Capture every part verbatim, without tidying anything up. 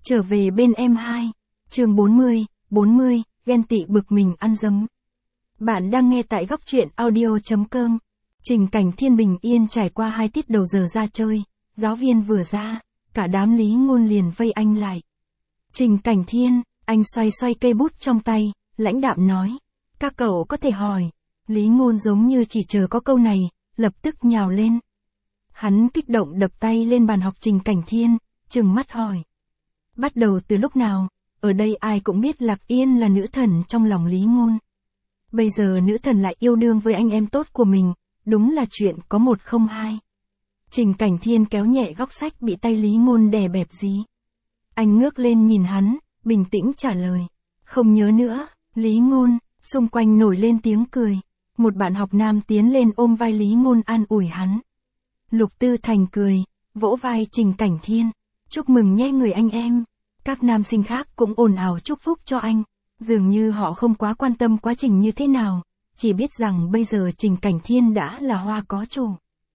Trở về bên em hai. Chương bốn mươi, bốn mươi, ghen tị bực mình ăn dấm. Bạn đang nghe tại góc truyện audio chấm com. Trình Cảnh Thiên bình yên trải qua hai tiết đầu giờ ra chơi, giáo viên vừa ra, cả đám Lý Ngôn liền vây anh lại. Trình Cảnh Thiên, anh xoay xoay cây bút trong tay, lãnh đạm nói, các cậu có thể hỏi. Lý Ngôn giống như chỉ chờ có câu này, lập tức nhào lên. Hắn kích động đập tay lên bàn học Trình Cảnh Thiên, trừng mắt hỏi. Bắt đầu từ lúc nào, ở đây ai cũng biết Lạc Yên là nữ thần trong lòng Lý Ngôn. Bây giờ nữ thần lại yêu đương với anh em tốt của mình, đúng là chuyện có một không hai. Trình Cảnh Thiên kéo nhẹ góc sách bị tay Lý Ngôn đè bẹp dí. Anh ngước lên nhìn hắn, bình tĩnh trả lời. Không nhớ nữa, Lý Ngôn, xung quanh nổi lên tiếng cười. Một bạn học nam tiến lên ôm vai Lý Ngôn an ủi hắn. Lục Tư Thành cười, vỗ vai Trình Cảnh Thiên. Chúc mừng nhé người anh em. Các nam sinh khác cũng ồn ào chúc phúc cho anh. Dường như họ không quá quan tâm quá trình như thế nào, chỉ biết rằng bây giờ Trình Cảnh Thiên đã là hoa có chủ.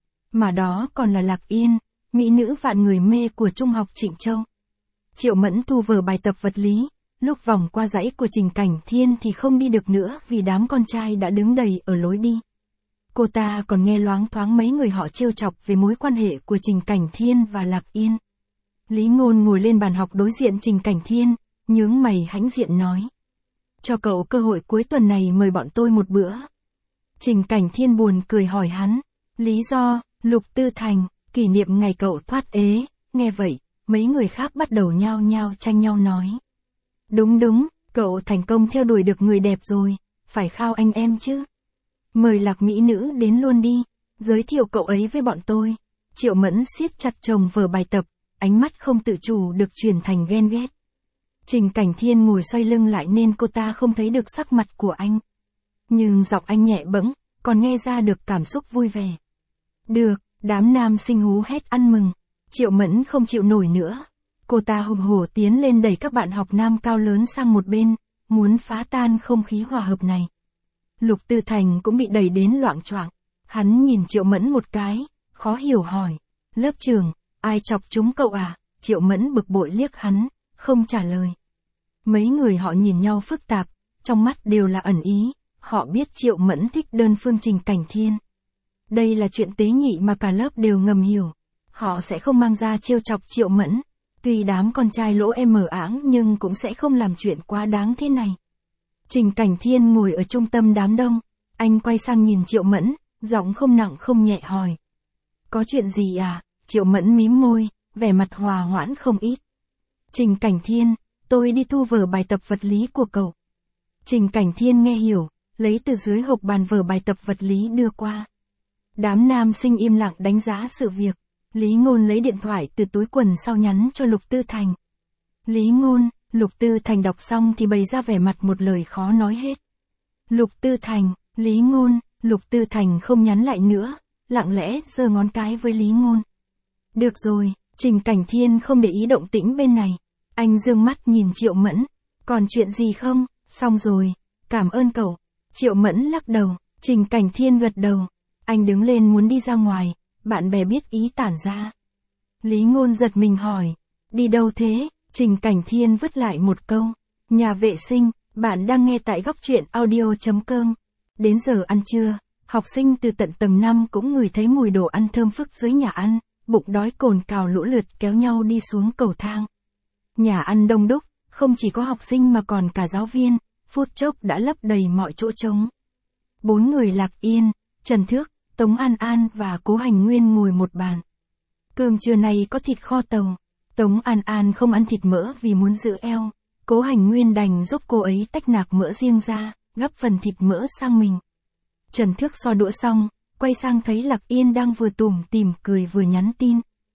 Mà đó còn là Lạc Yên, mỹ nữ vạn người mê của Trung học Trịnh Châu. Triệu Mẫn thu vở bài tập vật lý, lúc vòng qua dãy của Trình Cảnh Thiên thì không đi được nữa vì đám con trai đã đứng đầy ở lối đi. Cô ta còn nghe loáng thoáng mấy người họ trêu chọc về mối quan hệ của Trình Cảnh Thiên và Lạc Yên. Lý Ngôn ngồi lên bàn học đối diện Trình Cảnh Thiên, nhướng mày hãnh diện nói. Cho cậu cơ hội cuối tuần này mời bọn tôi một bữa. Trình Cảnh Thiên buồn cười hỏi hắn. Lý do, Lục Tư Thành, kỷ niệm ngày cậu thoát ế. Nghe vậy, mấy người khác bắt đầu nhao nhao tranh nhau nói. Đúng đúng, cậu thành công theo đuổi được người đẹp rồi, phải khao anh em chứ. Mời Lạc mỹ nữ đến luôn đi, giới thiệu cậu ấy với bọn tôi. Triệu Mẫn siết chặt chồng vở bài tập, ánh mắt không tự chủ được chuyển thành ghen ghét. Trình Cảnh Thiên ngồi xoay lưng lại nên cô ta không thấy được sắc mặt của anh. Nhưng giọng anh nhẹ bẫng, còn nghe ra được cảm xúc vui vẻ. Được, đám nam sinh hú hét ăn mừng. Triệu Mẫn không chịu nổi nữa. Cô ta hùng hổ tiến lên đẩy các bạn học nam cao lớn sang một bên, muốn phá tan không khí hòa hợp này. Lục Tư Thành cũng bị đẩy đến loạng choạng. Hắn nhìn Triệu Mẫn một cái, khó hiểu hỏi. Lớp trưởng, ai chọc chúng cậu à? Triệu Mẫn bực bội liếc hắn, không trả lời. Mấy người họ nhìn nhau phức tạp, trong mắt đều là ẩn ý, họ biết Triệu Mẫn thích đơn phương Trình Cảnh Thiên. Đây là chuyện tế nhị mà cả lớp đều ngầm hiểu, họ sẽ không mang ra trêu chọc Triệu Mẫn, tuy đám con trai lỗ em mờ áng nhưng cũng sẽ không làm chuyện quá đáng thế này. Trình Cảnh Thiên ngồi ở trung tâm đám đông, anh quay sang nhìn Triệu Mẫn, giọng không nặng không nhẹ hỏi. Có chuyện gì à? Triệu Mẫn mím môi, vẻ mặt hòa hoãn không ít. Trình Cảnh Thiên, tôi đi thu vở bài tập vật lý của cậu. Trình Cảnh Thiên nghe hiểu, lấy từ dưới hộp bàn vở bài tập vật lý đưa qua. Đám nam sinh im lặng đánh giá sự việc. Lý Ngôn lấy điện thoại từ túi quần sau nhắn cho Lục Tư Thành. Lý Ngôn, Lục Tư Thành đọc xong thì bày ra vẻ mặt một lời khó nói hết. Lục Tư Thành, Lý Ngôn, Lục Tư Thành không nhắn lại nữa, lặng lẽ giơ ngón cái với Lý Ngôn. Được rồi, Trình Cảnh Thiên không để ý động tĩnh bên này. Anh dương mắt nhìn Triệu Mẫn. Còn chuyện gì không? Xong rồi, cảm ơn cậu. Triệu Mẫn lắc đầu, Trình Cảnh Thiên gật đầu. Anh đứng lên muốn đi ra ngoài, bạn bè biết ý tản ra. Lý Ngôn giật mình hỏi, đi đâu thế? Trình Cảnh Thiên vứt lại một câu, nhà vệ sinh. Bạn đang nghe tại góc truyện audio chấm com. Đến giờ ăn trưa, học sinh từ tận tầng năm cũng ngửi thấy mùi đồ ăn thơm phức dưới nhà ăn, bụng đói cồn cào lũ lượt kéo nhau đi xuống cầu thang. Nhà ăn đông đúc, không chỉ có học sinh mà còn cả giáo viên, phút chốc đã lấp đầy mọi chỗ trống. Bốn người Lạc Yên, Trần Thước, Tống An An và Cố Hành Nguyên ngồi một bàn. Cơm trưa này có thịt kho tàu. Tống An An không ăn thịt mỡ vì muốn giữ eo. Cố Hành Nguyên đành giúp cô ấy tách nạc mỡ riêng ra, gắp phần thịt mỡ sang mình. Trần Thước so đũa xong, quay sang thấy Lạc Yên đang vừa tủm tỉm cười vừa nhắn tin.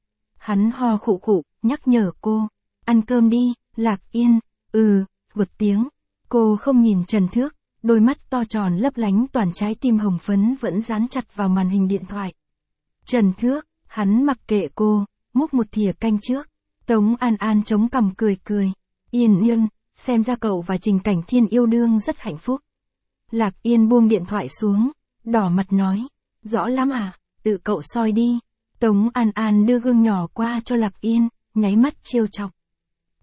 Hắn ho khụ khụ, nhắc nhở cô. Ăn cơm đi, Lạc Yên. Ừ, một tiếng. Cô không nhìn Trần Thước, đôi mắt to tròn lấp lánh toàn trái tim hồng phấn vẫn dán chặt vào màn hình điện thoại. Trần Thước, hắn mặc kệ cô, múc một thìa canh trước. Tống An An chống cằm cười cười. Yên Yên, xem ra cậu và Trình Cảnh Thiên yêu đương rất hạnh phúc. Lạc Yên buông điện thoại xuống, đỏ mặt nói. Rõ lắm à, tự cậu soi đi. Tống An An đưa gương nhỏ qua cho Lạc Yên, nháy mắt trêu chọc.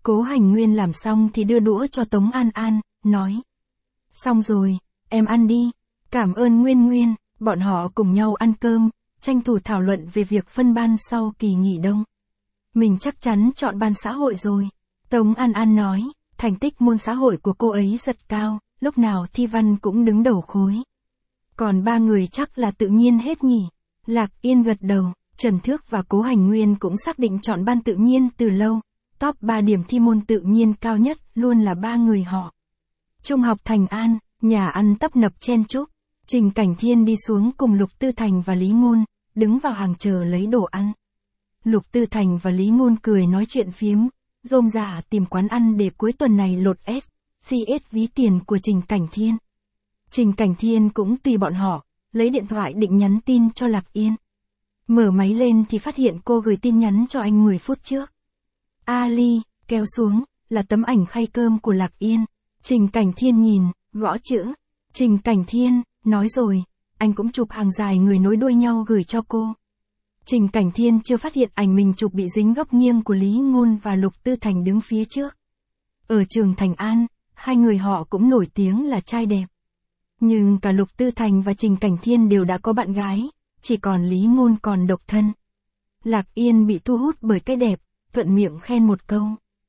Cố Hành Nguyên làm xong thì đưa đũa cho Tống An An, nói. Xong rồi, em ăn đi. Cảm ơn Nguyên Nguyên. Bọn họ cùng nhau ăn cơm, tranh thủ thảo luận về việc phân ban sau kỳ nghỉ đông. Mình chắc chắn chọn ban xã hội rồi. Tống An An nói, thành tích môn xã hội của cô ấy rất cao, lúc nào thi văn cũng đứng đầu khối. Còn ba người chắc là tự nhiên hết nhỉ. Lạc Yên gật đầu, Trần Thước và Cố Hành Nguyên cũng xác định chọn ban tự nhiên từ lâu. Top ba điểm thi môn tự nhiên cao nhất luôn là ba người họ. Trung học Thành An, nhà ăn tấp nập chen chúc. Trình Cảnh Thiên đi xuống cùng Lục Tư Thành và Lý Ngôn, đứng vào hàng chờ lấy đồ ăn. Lục Tư Thành và Lý Ngôn cười nói chuyện phiếm, rôm rả tìm quán ăn để cuối tuần này lột S, xê ét ví tiền của Trình Cảnh Thiên. Trình Cảnh Thiên cũng tùy bọn họ, lấy điện thoại định nhắn tin cho Lạc Yên. Mở máy lên thì phát hiện cô gửi tin nhắn cho anh mười phút trước. Ali, kéo xuống, là tấm ảnh khay cơm của Lạc Yên. Trình Cảnh Thiên nhìn, gõ chữ. Trình Cảnh Thiên, nói rồi, anh cũng chụp hàng dài người nối đuôi nhau gửi cho cô. Trình Cảnh Thiên chưa phát hiện ảnh mình chụp bị dính góc nghiêng của Lý Ngôn và Lục Tư Thành đứng phía trước. Ở trường Thành An, hai người họ cũng nổi tiếng là trai đẹp. Nhưng cả Lục Tư Thành và Trình Cảnh Thiên đều đã có bạn gái, chỉ còn Lý Ngôn còn độc thân. Lạc Yên bị thu hút bởi cái đẹp, thuận miệng khen một câu.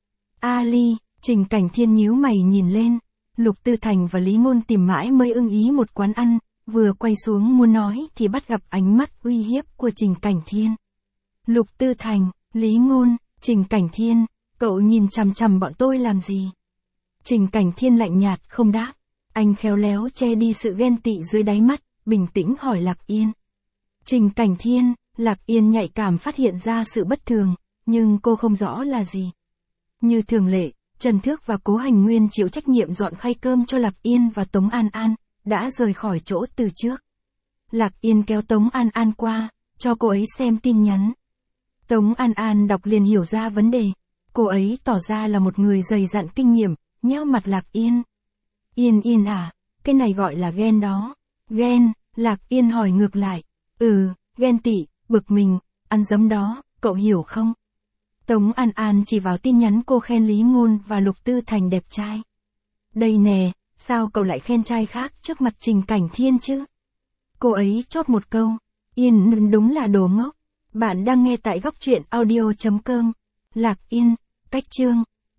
Ali, Trình Cảnh Thiên nhíu mày nhìn lên. Lục Tư Thành và Lý Ngôn tìm mãi mới ưng ý một quán ăn, vừa quay xuống muốn nói thì bắt gặp ánh mắt uy hiếp của Trình Cảnh Thiên. Lục Tư Thành, Lý Ngôn, Trình Cảnh Thiên, cậu nhìn chằm chằm bọn tôi làm gì? Trình Cảnh Thiên lạnh nhạt không đáp, anh khéo léo che đi sự ghen tị dưới đáy mắt, bình tĩnh hỏi Lạc Yên. Trình Cảnh Thiên, Lạc Yên nhạy cảm phát hiện ra sự bất thường, nhưng cô không rõ là gì. Như thường lệ, Trần Thước và Cố Hành Nguyên chịu trách nhiệm dọn khay cơm cho Lạc Yên và Tống An An, đã rời khỏi chỗ từ trước. Lạc Yên kéo Tống An An qua, cho cô ấy xem tin nhắn. Tống An An đọc liền hiểu ra vấn đề. Cô ấy tỏ ra là một người dày dặn kinh nghiệm, nheo mặt Lạc Yên. Yên Yên à, cái này gọi là ghen đó. Ghen, Lạc Yên hỏi ngược lại. Ừ, ghen tị, bực mình, ăn dấm đó, cậu hiểu không? Tống An An chỉ vào tin nhắn cô khen Lý Ngôn và Lục Tư Thành đẹp trai. Đây nè, sao cậu lại khen trai khác trước mặt Trình Cảnh Thiên chứ? Cô ấy chốt một câu. Yên đúng là đồ ngốc. Bạn đang nghe tại góc truyện audio chấm com. Lạc Yên, cách chương.